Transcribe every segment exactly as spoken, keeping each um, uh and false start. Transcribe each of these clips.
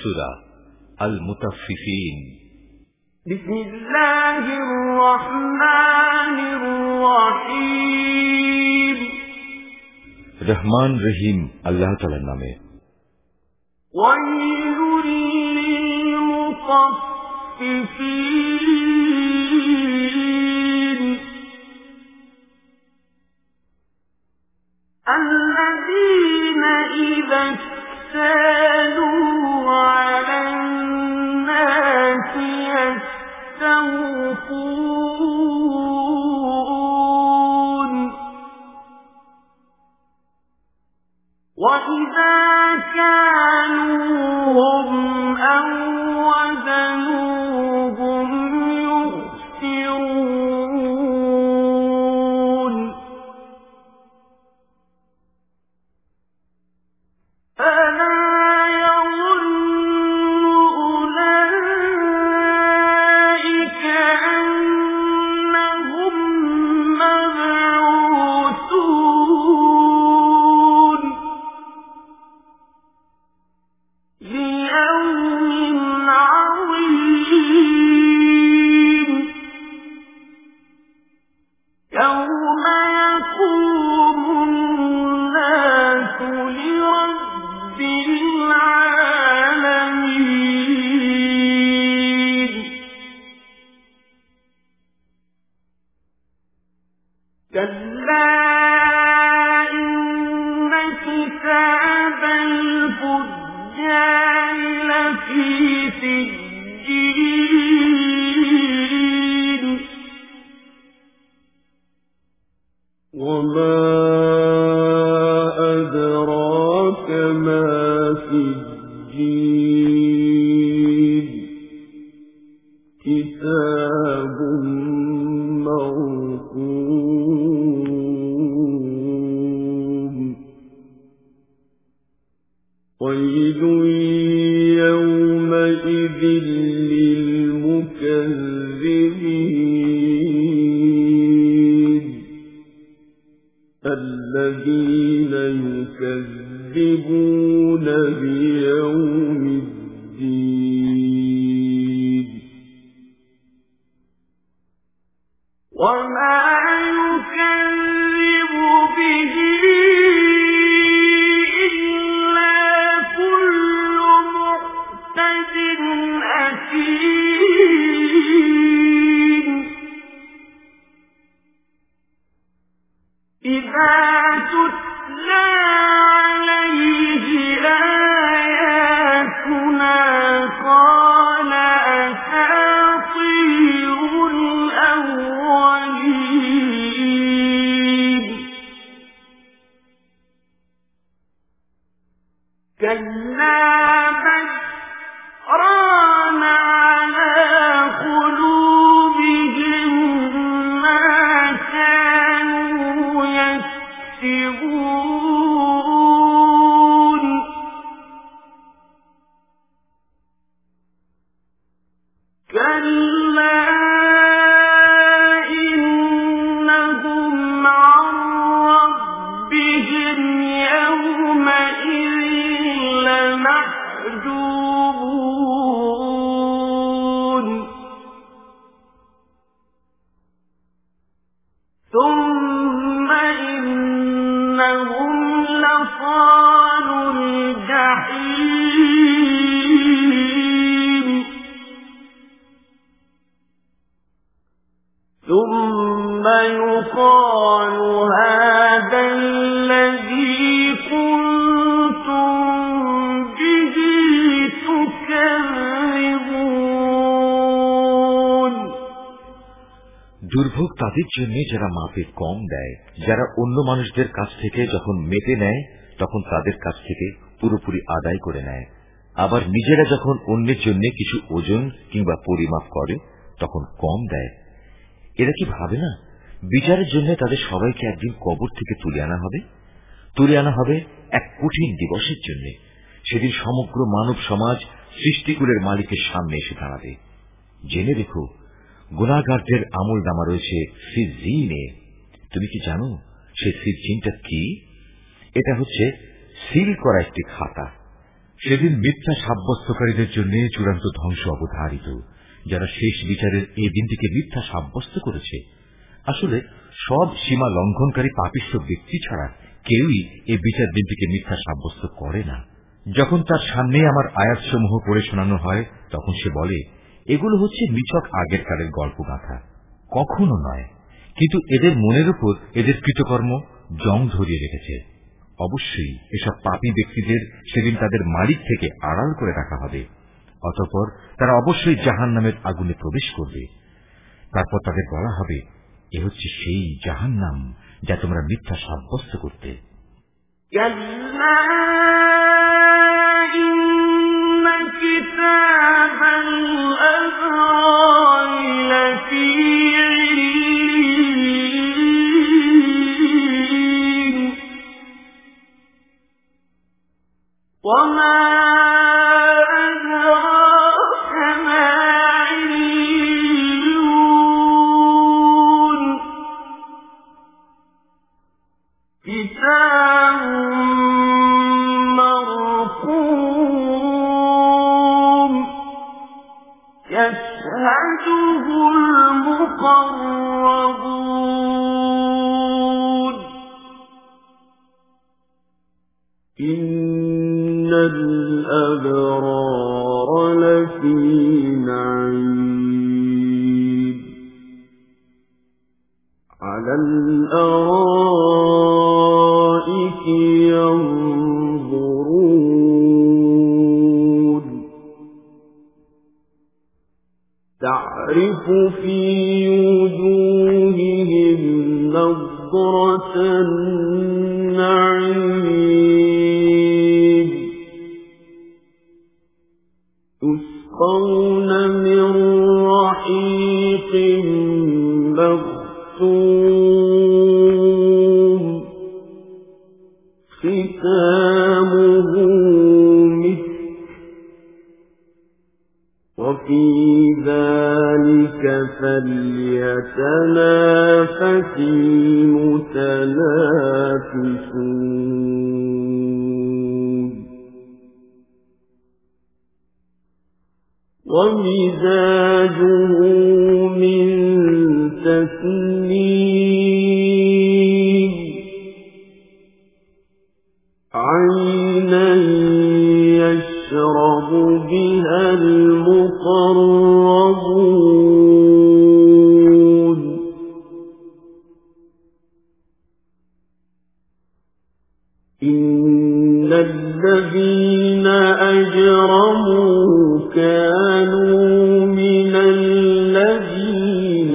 সূরা আল মুতাফফিফিন। বিসমিল্লাহির রহমানির রহিম। রহমান রহিম আল্লাহ তাআলার নামে। ওয়াইলুল লিল মুতাফফিফিন আল্লাযীনা ইযা اكتالوا على الناس يستوفون وإذا كانوهم أو وزنوهم يخسرون ألا يظن أولئك أنهم مبعوثون ليوم عظيم يوم يقوم الناس لرب العالمين كلا إن كتاب الفجار لفي سجين وما أدراك ما سجين كتاب مرقوم ويل يومئذ للمكذبين الذين يكذبون بيوم الدين وما يكذب به إلا كل معتد أثيم إذا تتلى عليه آياتنا قال أساطير الأولين كلا بل ران على قلوبهم ما كانوا يكسبون كلا إنهم عن ربهم يومئذ لمحجوبون ثم إنهم لصالوا الجحيم ثم يقال هذا الذي كنتم به تكذبون দুর্ভোগ তাদের জন্য যারা মাপে কম দেয়, যারা অন্য মানুষদের কাছ থেকে যখন মেপে নেয় তখন তাদের কাছ থেকে পুরোপুরি আদায় করে নেয়, আবার নিজেরা যখন অন্যের জন্য কিছু ওজন কিংবা পরিমাপ করে তখন কম দেয়। এরা কি ভাবে না বিচারের জন্য তাদের সবাইকে একদিন কবর থেকে তুলে আনা হবে? তুলে আনা হবে এক কঠিন দিবসের জন্য। সেদিন সমগ্র মানব সমাজ সৃষ্টিকুলের মালিকের সামনে এসে দাঁড়াবে। জেনে রেখো, গুনাহগারদের আমল নামা রয়েছে সিজিনে। তুমি কি জানো সেই সিজিনটা কি? এটা হচ্ছে সিল করা একটি খাতা। সেদিন মিথ্যা সাব্যস্তকারীদের জন্য চূড়ান্ত ধ্বংস অবধারিত, যারা শেষ বিচারের এই দিনটিকে মিথ্যা সাব্যস্ত করেছে। আসলে সব সীমা লঙ্ঘনকারী পাপিষ্ঠ ব্যক্তি ছাড়া কেউই এই বিচার দিনটিকে মিথ্যা সাব্যস্ত করে না। যখন তার সামনে আমার আয়াতসমূহ পড়ে শোনানো হয়, তখন সে বলে, এগুলো হচ্ছে নিছক আগের কালের গল্পগাথা। কখনো নয়, কিন্তু এদের মনের উপর এদের কৃতকর্ম জং ধরিয়ে রেখেছে। অবশ্যই এসব পাপী ব্যক্তিদের সেদিন তাদের মালিক থেকে আড়াল করে রাখা হবে। অতঃপর তারা অবশ্যই জাহান্নামের আগুনে প্রবেশ করবে। তারপর তাদের বলা হবে, এ হচ্ছে সেই জাহান্নাম যা তোমরা মিথ্যা সাব্যস্ত করতে। وما أدراك ما عليون كتاب مرقوم يشهده المقربون إن الأبرار لفي نعيم على الأرائك ينظرون تعرف في وجوههم نضرة النعيم يسقون من رحيق مختوم ختامه مسك وفي ذلك فليتنافس المتنافسون ومزاجه من تسنيم عينا يشرب بها المقربون إن الذين أجرموا كانوا من الذين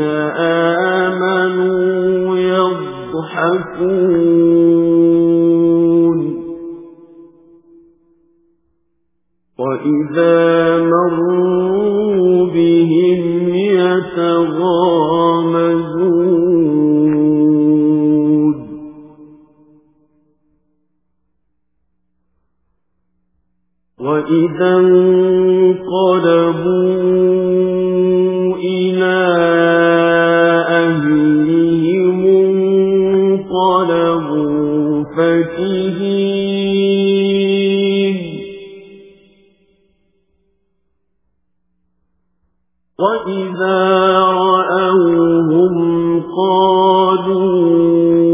آمنوا يضحكون وإذا مروا بهم يتغامزون وإذا انقلبوا إلى أهلهم انقلبوا فكهين وإذا رأوهم قالوا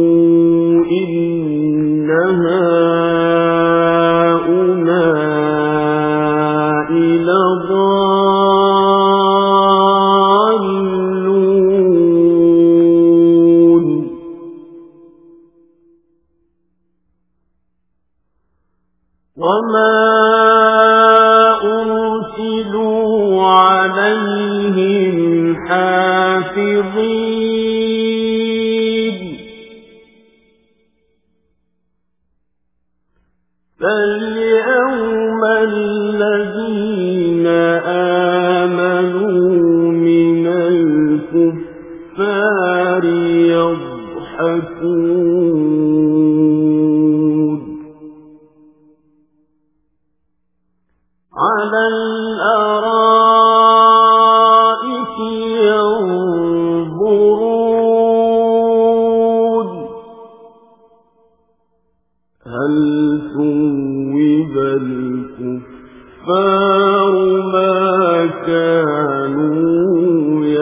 إن هؤلاء لضالون وما أرسلوا عليهم حافظين فاليوم الذين آمنوا من الكفار يضحكون على الأرائك ينظرون هل ثوب الكفار الْكُفَّارُ مَا كَانُوا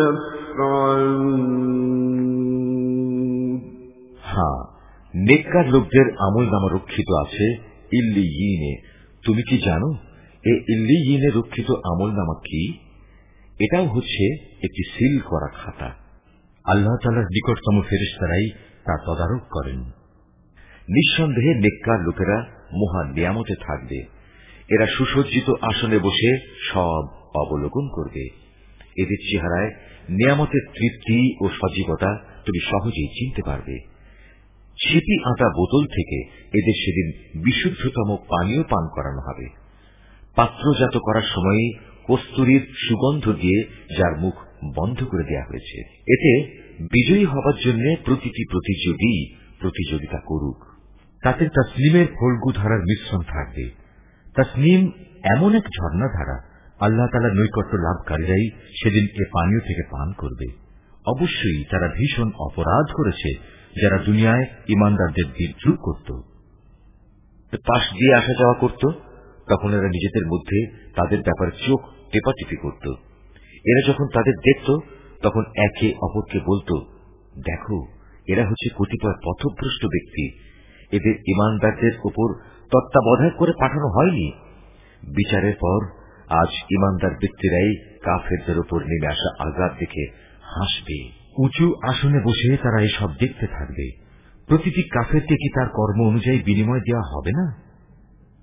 يَفْعَلُونَ হ্যাঁ, নেককার লোকদের আমলনামা রক্ষিত আছে ইল্লিয়িনে। তুমি কি জানো এ ইল্লিয়িনে রক্ষিত আমলনামা কি? এটাও হচ্ছে একটি সিল করা খাতা। আল্লাহ তাআলার নিকটতম ফেরেশতারাই তা তদারক করেন। নিঃসন্দেহে নেককার লোকেরা মহা নিয়ামতে থাকবে। এরা সুসজ্জিত আসনে বসে সব অবলোকন করবে। এদের চেহারায় নিয়ামতের তৃপ্তি ও সজীবতা তুমি সহজেই চিনতে পারবে। ছিপি আটা বোতল থেকে এদের সেদিন বিশুদ্ধতম পানীয় পান করানো হবে। পাত্রজাত করার সময় কস্তুরীর সুগন্ধ দিয়ে যার মুখ বন্ধ করে দেওয়া হয়েছে। এতে বিজয়ী হবার জন্য প্রতিটি প্রতিযোগী প্রতিযোগিতা করুক। তাতে তাসনিমের ফল্গু ধারার মিশ্রণ থাকবে। তাসনিম এমন এক ঝর্ণা ধারা, আল্লাহ তাআলার নৈকট্য লাভকারীরাই সেদিন এ পানীয় থেকে পান করবে। অবশ্যই তারা ভীষণ অপরাধ করেছে যারা দুনিয়ায় ইমানদারদের বিদ্রুপ করত, পাশ দিয়ে আসা যাওয়া করত। তখন এরা নিজেদের মধ্যে তাদের ব্যাপারে চোখ টেপাটিপি করত। এরা যখন তাদের দেখত তখন একে অপরকে বলত, দেখো এরা হচ্ছে কতিপয় পথভ্রষ্ট ব্যক্তি, এদের ইমানদারদের উপর তত্ত্বাবধায়ক করে পাঠানো হয়নি। বিচারের পর আজ ইমানদার ব্যক্তিরাই কাফেরদের উপর নেমে আসা আঘাত দেখে হাসবে। উঁচু আসনে বসে তারা এসব দেখতে থাকবে। প্রতিটি কাফেরকে কি তার কর্ম অনুযায়ী বিনিময় দেওয়া হবে না?